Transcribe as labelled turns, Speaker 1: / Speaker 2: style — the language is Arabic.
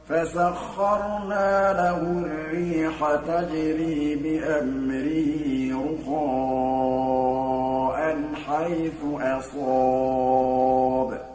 Speaker 1: فَسَخَّرْنَا لَهُ الرِّيحَ تَجْرِي بِأَمْرِهِ رُخَاءً حَيْثُ أَصَابَ